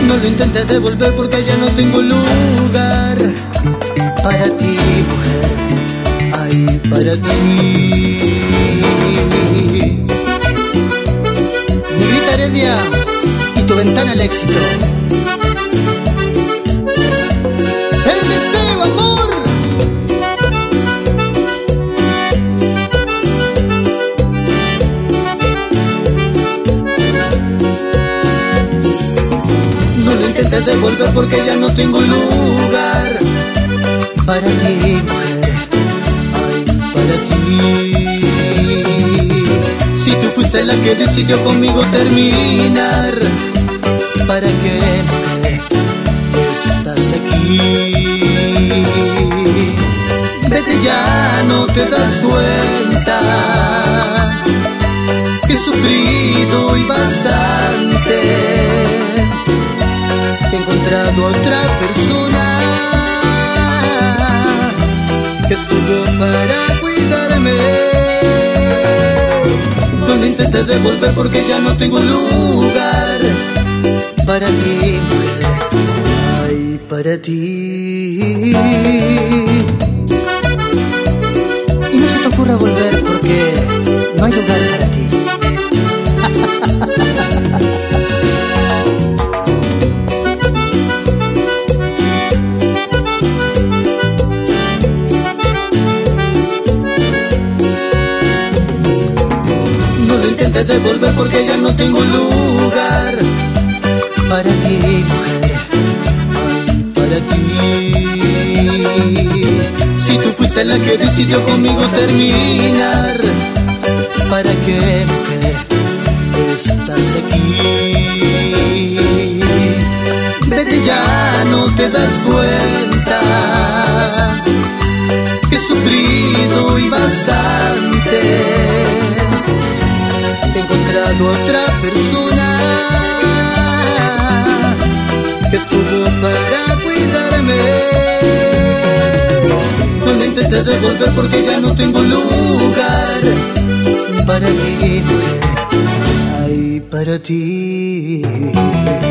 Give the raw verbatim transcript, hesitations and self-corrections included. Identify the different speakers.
Speaker 1: No lo intentes devolver porque ya no tengo lugar para ti, mujer, ay, para ti. Negrita Heredia y tu ventana al éxito. El deseo, amor. No lo intentes devolver porque ya no tengo lugar para ti, mujer, ay, para ti. Si tú fuiste la que decidió conmigo terminar, ¿para qué, mujer, estás aquí? Vete ya, no te das cuenta que he sufrido y bastante. He encontrado a otra persona que estuvo para cuidarme. No lo intentes devolver porque ya no tengo lugar para ti, mujer, ay, para ti. Y no se te ocurra volver porque no hay lugar para ti. No lo intentes devolver porque ya no tengo lugar para ti, mujer, ay, para ti. Si tú fuiste la que decidió conmigo terminar, ¿para qué, mujer, estás aquí? Vete ya, no te das cuenta que he sufrido y bastante. He encontrado a otra persona que estuvo para cuidarme. No lo intentes devolver porque ya no tengo lugar para ti, mujer, ay, para ti.